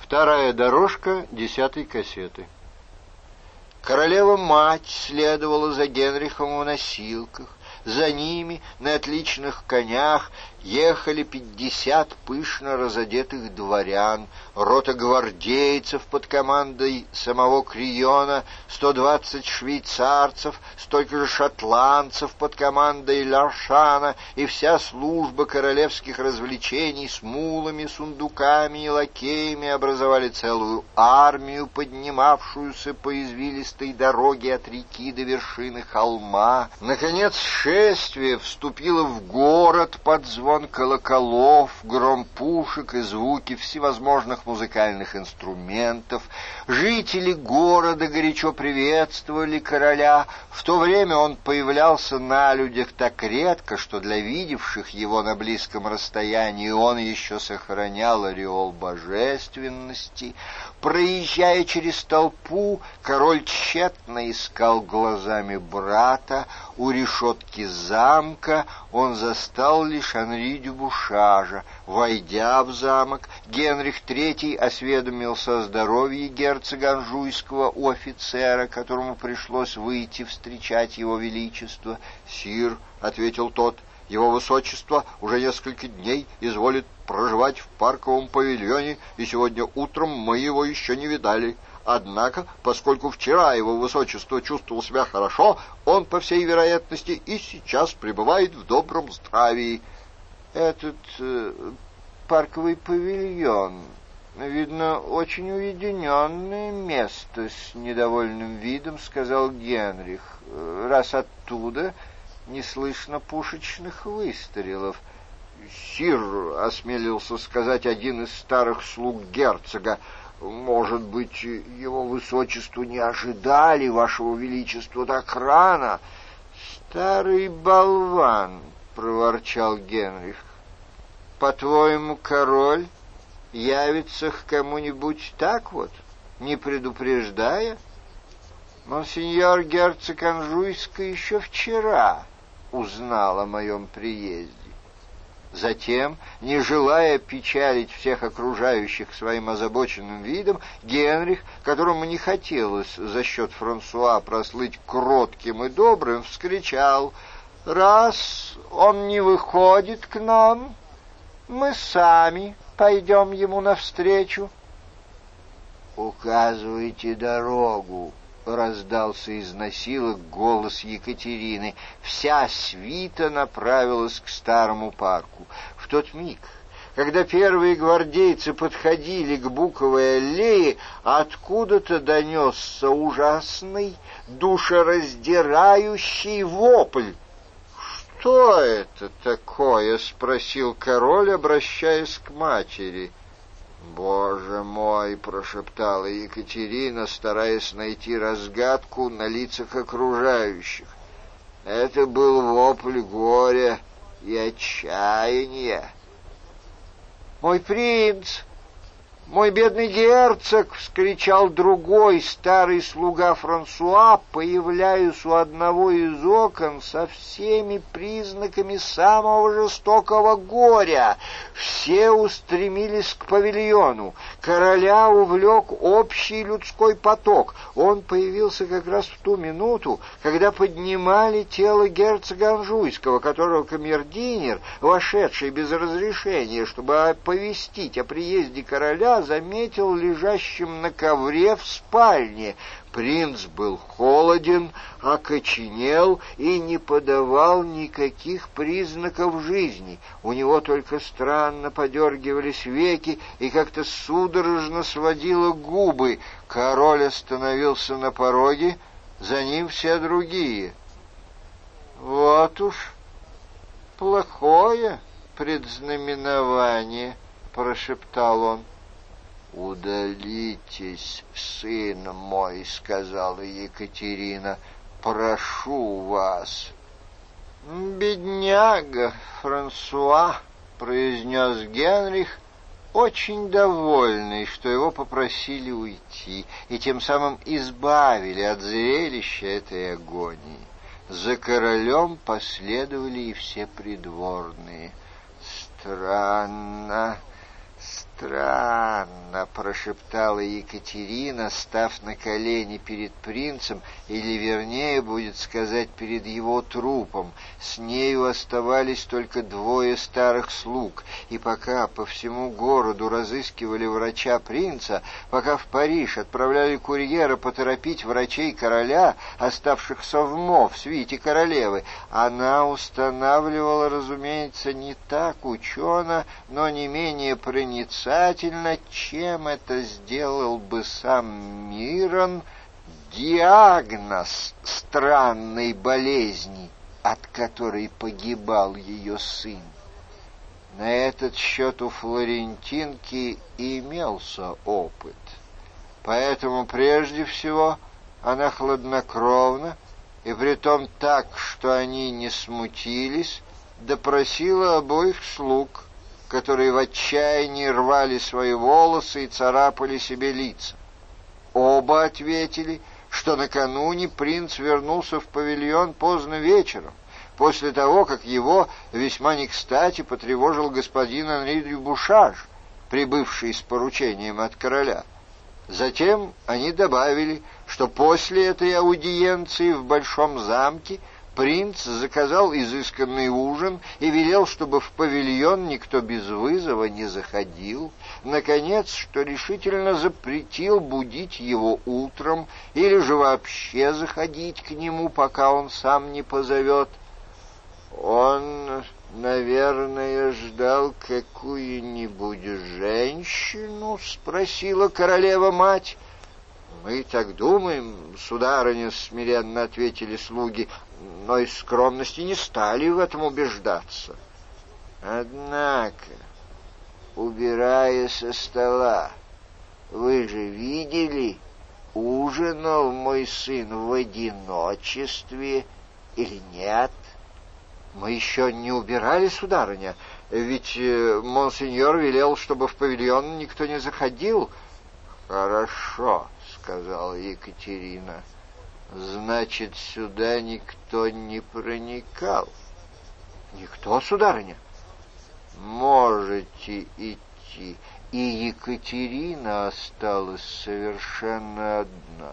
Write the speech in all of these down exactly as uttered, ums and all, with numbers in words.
Вторая дорожка десятой кассеты. Королева-мать следовала за Генрихом в носилках. За ними на отличных конях ехали пятьдесят пышно разодетых дворян, рота гвардейцев под командой самого Криона, сто двадцать швейцарцев, столько же шотландцев под командой Ларшана и вся служба королевских развлечений с мулами, сундуками и лакеями образовали целую армию, поднимавшуюся по извилистой дороге от реки до вершины холма. Наконец, шествие вступило в город под звон колоколов, гром пушек и звуки всевозможных музыкальных инструментов. Жители города горячо приветствовали короля. В то время он появлялся на людях так редко, что для видевших его на близком расстоянии он еще сохранял ореол божественности. Проезжая через толпу, король тщетно искал глазами брата. У решетки замка он застал лишь Анри дю Бушажа. Войдя в замок, Генрих третий осведомился о здоровье герцога Анжуйского у офицера, которому пришлось выйти встречать его величество. «Сир», — ответил тот, — «его высочество уже несколько дней изволит проживать в парковом павильоне, и сегодня утром мы его еще не видали. Однако, поскольку вчера его высочество чувствовал себя хорошо, он, по всей вероятности, и сейчас пребывает в добром здравии». «Этот э, парковый павильон, видно, очень уединенное место», — с недовольным видом сказал Генрих, — «раз оттуда не слышно пушечных выстрелов». «Сир», — осмелился сказать один из старых слуг герцога, — «может быть, его высочеству не ожидали вашего величества так рано?» «Старый болван», — проворчал Генрих, — «по-твоему, король явится к кому-нибудь так вот, не предупреждая? Монсеньор герцог Анжуйский еще вчера узнал о моем приезде». Затем, не желая печалить всех окружающих своим озабоченным видом, Генрих, которому не хотелось за счет Франсуа прослыть кротким и добрым, вскричал: «Раз он не выходит к нам, мы сами пойдем ему навстречу». «Указывайте дорогу», — раздался из носилок голос Екатерины. Вся свита направилась к старому парку. В тот миг, когда первые гвардейцы подходили к Буковой аллее, откуда-то донесся ужасный, душераздирающий вопль. «Что это такое?» — спросил король, обращаясь к матери. «Боже мой!» — прошептала Екатерина, стараясь найти разгадку на лицах окружающих. Это был вопль горя и отчаяния. «Мой принц! Мой бедный герцог!» — вскричал другой старый слуга Франсуа, появляясь у одного из окон со всеми признаками самого жестокого горя. Все устремились к павильону. Короля увлек общий людской поток. Он появился как раз в ту минуту, когда поднимали тело герцога Анжуйского, которого камердинер, вошедший без разрешения, чтобы оповестить о приезде короля, заметил лежащим на ковре в спальне. Принц был холоден, окоченел и не подавал никаких признаков жизни. У него только странно подергивались веки и как-то судорожно сводило губы. Король остановился на пороге, за ним все другие. «Вот уж плохое предзнаменование», — прошептал он. «Удалитесь, сын мой», — сказала Екатерина, — «прошу вас». «Бедняга Франсуа», — произнес Генрих, очень довольный, что его попросили уйти, и тем самым избавили от зрелища этой агонии. За королем последовали и все придворные. «Странно, странно», — прошептала Екатерина, став на колени перед принцем, или, вернее, будет сказать, перед его трупом. С нею оставались только двое старых слуг, и пока по всему городу разыскивали врача принца, пока в Париж отправляли курьера поторопить врачей короля, оставшихся в Мо в свите королевы, она устанавливала, разумеется, не так учено, но не менее проницательно, чем это сделал бы сам Мирон, диагноз странной болезни, от которой погибал ее сын. На этот счет у флорентинки имелся опыт. Поэтому прежде всего она хладнокровно, и притом так, что они не смутились, допросила обоих слуг, которые в отчаянии рвали свои волосы и царапали себе лица. Оба ответили, что накануне принц вернулся в павильон поздно вечером, после того, как его весьма не кстати потревожил господин Анри дю Бушаж, прибывший с поручением от короля. Затем они добавили, что после этой аудиенции в Большом замке принц заказал изысканный ужин и велел, чтобы в павильон никто без вызова не заходил. Наконец, что решительно запретил будить его утром или же вообще заходить к нему, пока он сам не позовет. «Он, наверное, ждал какую-нибудь женщину?» — спросила королева-мать. «Мы так думаем, сударыня», — смиренно ответили слуги, но из скромности не стали в этом убеждаться. «Однако, убирая со стола, вы же видели, ужинал мой сын в одиночестве или нет?» «Мы еще не убирали, сударыня, ведь монсеньор велел, чтобы в павильон никто не заходил». «Хорошо», — сказала Екатерина. «Значит, сюда никто не проникал?» «Никто, сударыня». «Можете идти». И Екатерина осталась совершенно одна.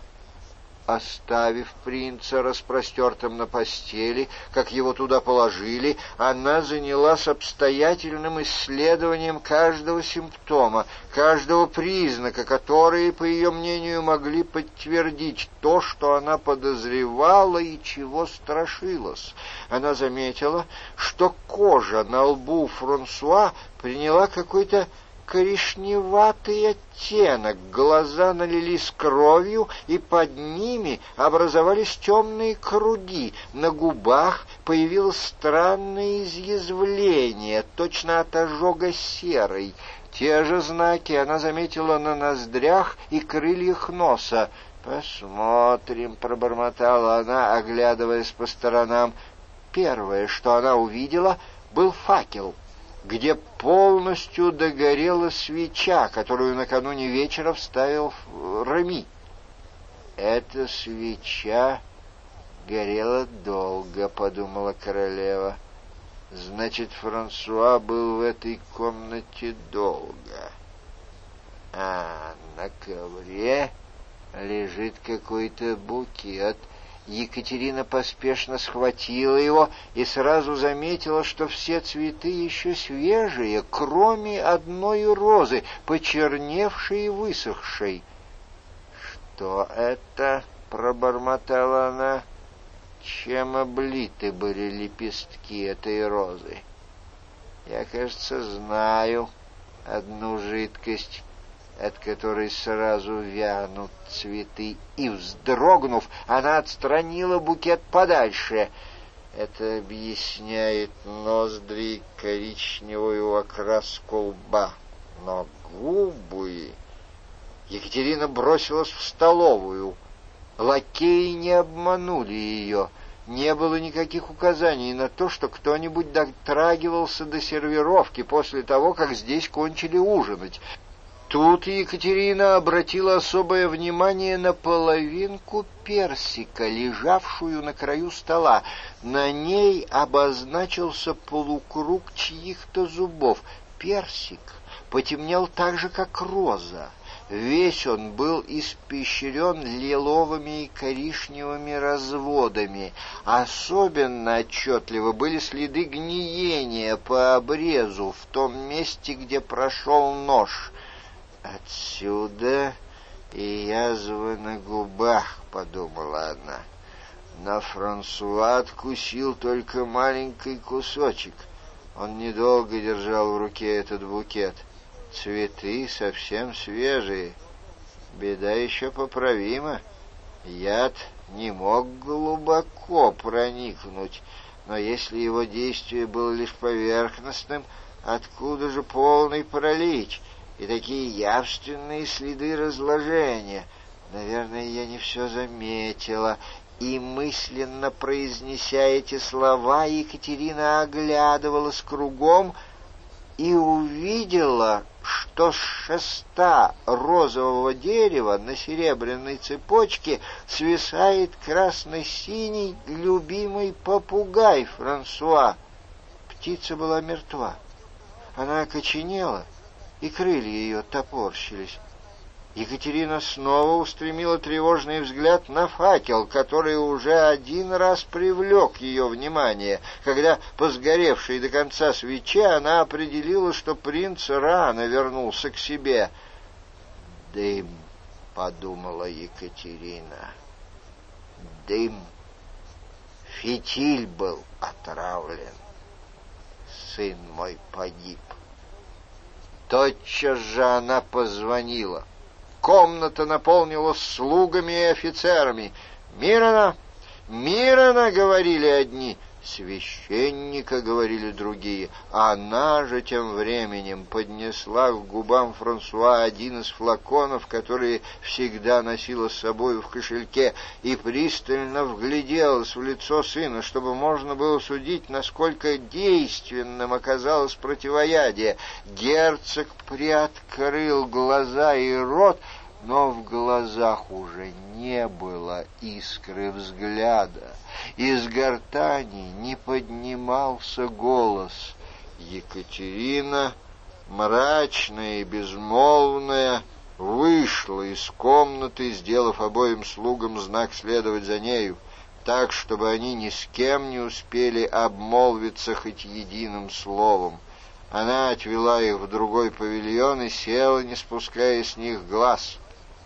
Оставив принца распростертым на постели, как его туда положили, она занялась обстоятельным исследованием каждого симптома, каждого признака, которые, по ее мнению, могли подтвердить то, что она подозревала и чего страшилась. Она заметила, что кожа на лбу Франсуа приняла какой-то коричневатый оттенок, глаза налились кровью, и под ними образовались темные круги, на губах появилось странное изъязвление, точно от ожога серой. Те же знаки она заметила на ноздрях и крыльях носа. «Посмотрим», — пробормотала она, оглядываясь по сторонам. Первое, что она увидела, был факел, где полностью догорела свеча, которую накануне вечера вставил Реми. «Эта свеча горела долго», — подумала королева. «Значит, Франсуа был в этой комнате долго. А на ковре лежит какой-то букет». Екатерина поспешно схватила его и сразу заметила, что все цветы еще свежие, кроме одной розы, почерневшей и высохшей. «Что это?» — пробормотала она. «Чем облиты были лепестки этой розы? Я, кажется, знаю одну жидкость, от которой сразу вянут цветы». И, вздрогнув, она отстранила букет подальше. Это объясняет ноздри, коричневую окраску лба, но губы... Екатерина бросилась в столовую. Лакеи не обманули ее. Не было никаких указаний на то, что кто-нибудь дотрагивался до сервировки после того, как здесь кончили ужинать. Тут Екатерина обратила особое внимание на половинку персика, лежавшую на краю стола. На ней обозначился полукруг чьих-то зубов. Персик потемнел так же, как роза. Весь он был испещрен лиловыми и коричневыми разводами. Особенно отчетливо были следы гниения по обрезу в том месте, где прошел нож. «Отсюда и язвы на губах», — подумала она. Но Франсуа откусил только маленький кусочек. Он недолго держал в руке этот букет. Цветы совсем свежие. Беда еще поправима. Яд не мог глубоко проникнуть, но если его действие было лишь поверхностным, откуда же полный паралич и такие явственные следы разложения? Наверное, я не все заметила. И, мысленно произнеся эти слова, Екатерина оглядывалась кругом и увидела, что с шеста розового дерева на серебряной цепочке свисает красно-синий любимый попугай Франсуа. Птица была мертва. Она окоченела, и крылья ее топорщились. Екатерина снова устремила тревожный взгляд на факел, который уже один раз привлек ее внимание. Когда по сгоревшей до конца свече она определила, что принц рано вернулся к себе. «Дым», — подумала Екатерина, — «дым. Фитиль был отравлен. Сын мой погиб». Тотчас же она позвонила. Комната наполнилась слугами и офицерами. «Мирона! Мирона!» — говорили одни. «Священника!» — говорили другие. Она же тем временем поднесла к губам Франсуа один из флаконов, которые всегда носила с собой в кошельке, и пристально вгляделась в лицо сына, чтобы можно было судить, насколько действенным оказалось противоядие. Герцог приоткрыл глаза и рот, но в глазах уже не было искры взгляда. Из гортани не поднимался голос. Екатерина, мрачная и безмолвная, вышла из комнаты, сделав обоим слугам знак следовать за нею, так, чтобы они ни с кем не успели обмолвиться хоть единым словом. Она отвела их в другой павильон и села, не спуская с них глаз.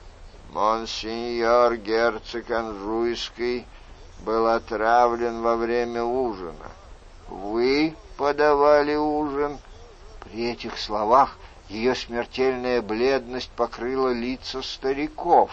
«Монсеньор герцог Анжуйский был отравлен во время ужина. Вы подавали ужин?» При этих словах ее смертельная бледность покрыла лица стариков.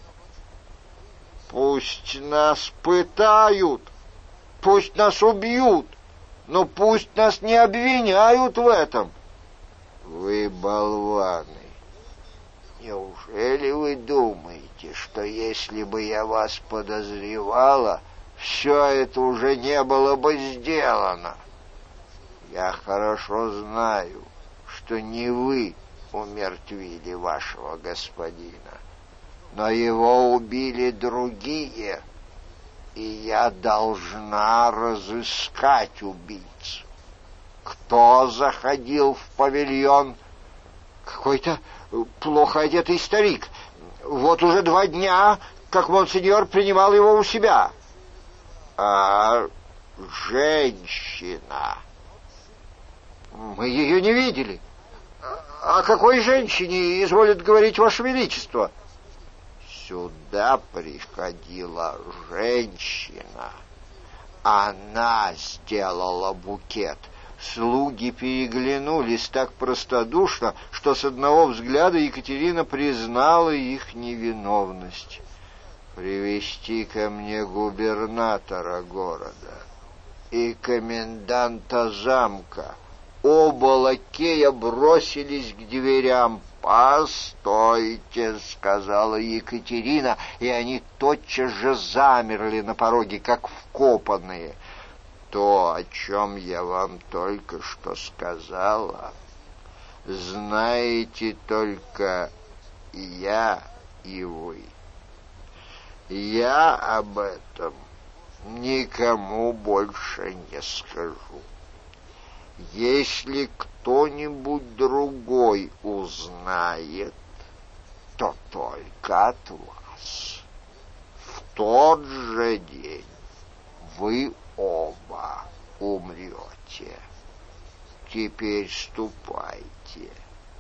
«Пусть нас пытают, пусть нас убьют, но пусть нас не обвиняют в этом». «Вы болваны! Неужели вы думаете, что если бы я вас подозревала, все это уже не было бы сделано? Я хорошо знаю, что не вы умертвили вашего господина, но его убили другие, и я должна разыскать убийцу. Кто заходил в павильон?» «Какой-то плохо одетый старик. Вот уже два дня, как монсеньор принимал его у себя». «А женщина?» «Мы ее не видели». «О какой женщине изволит говорить Ваше Величество?» «Сюда приходила женщина. Она сделала букет». Слуги переглянулись так простодушно, что с одного взгляда Екатерина признала их невиновность. «Привести ко мне губернатора города и коменданта замка». Оба лакея бросились к дверям. «Постойте», — сказала Екатерина, и они тотчас же замерли на пороге, как вкопанные. «То, о чем я вам только что сказала, знаете только я и вы. Я об этом никому больше не скажу. Если кто-нибудь другой узнает, то только от вас. В тот же день вы оба умрете. Теперь ступайте».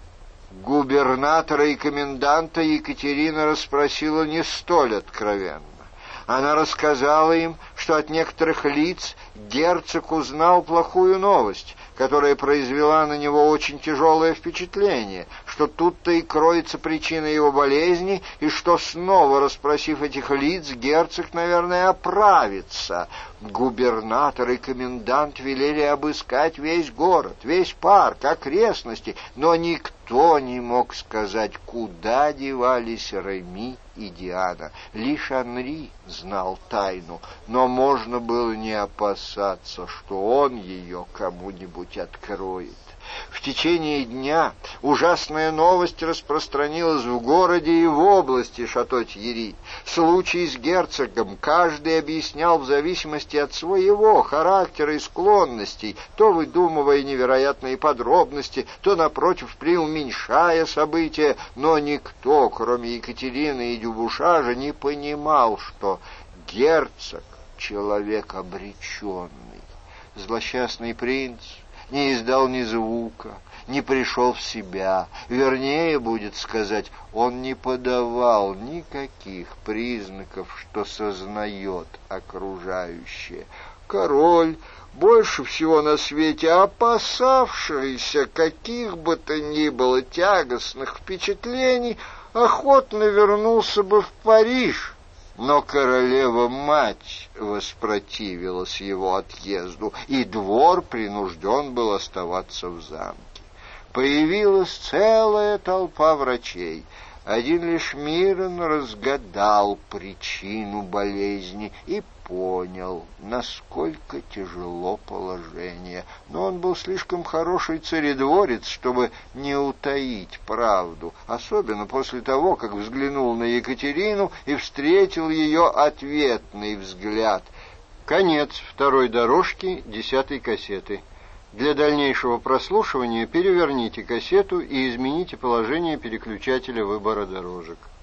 Губернатора и коменданта Екатерина расспросила не столь откровенно. Она рассказала им, что от некоторых лиц герцог узнал плохую новость, которая произвела на него очень тяжелое впечатление, что тут-то и кроется причина его болезни, и что, снова расспросив этих лиц, герцог, наверное, оправится. Губернатор и комендант велели обыскать весь город, весь парк, окрестности, но никто не мог сказать, куда девались Реми и Диана. Лишь Анри знал тайну, но можно было не опасаться, что он ее кому-нибудь откроет. В течение дня ужасная новость распространилась в городе и в области Шато-Тьерри. Случай с герцогом каждый объяснял в зависимости от своего характера и склонностей, то выдумывая невероятные подробности, то, напротив, преуменьшая события, но никто, кроме Екатерины и Дюбушажа, не понимал, что герцог — человек обреченный. Злосчастный принц не издал ни звука, не пришел в себя. Вернее, будет сказать, он не подавал никаких признаков, что сознает окружающее. Король, больше всего на свете опасавшийся каких бы то ни было тягостных впечатлений, охотно вернулся бы в Париж. Но королева-мать воспротивилась его отъезду, и двор принужден был оставаться в замке. Появилась целая толпа врачей. Один лишь Мирон разгадал причину болезни и понял, насколько тяжело положение. Но он был слишком хороший царедворец, чтобы не утаить правду, особенно после того, как взглянул на Екатерину и встретил ее ответный взгляд. Конец второй дорожки десятой кассеты. Для дальнейшего прослушивания переверните кассету и измените положение переключателя выбора дорожек.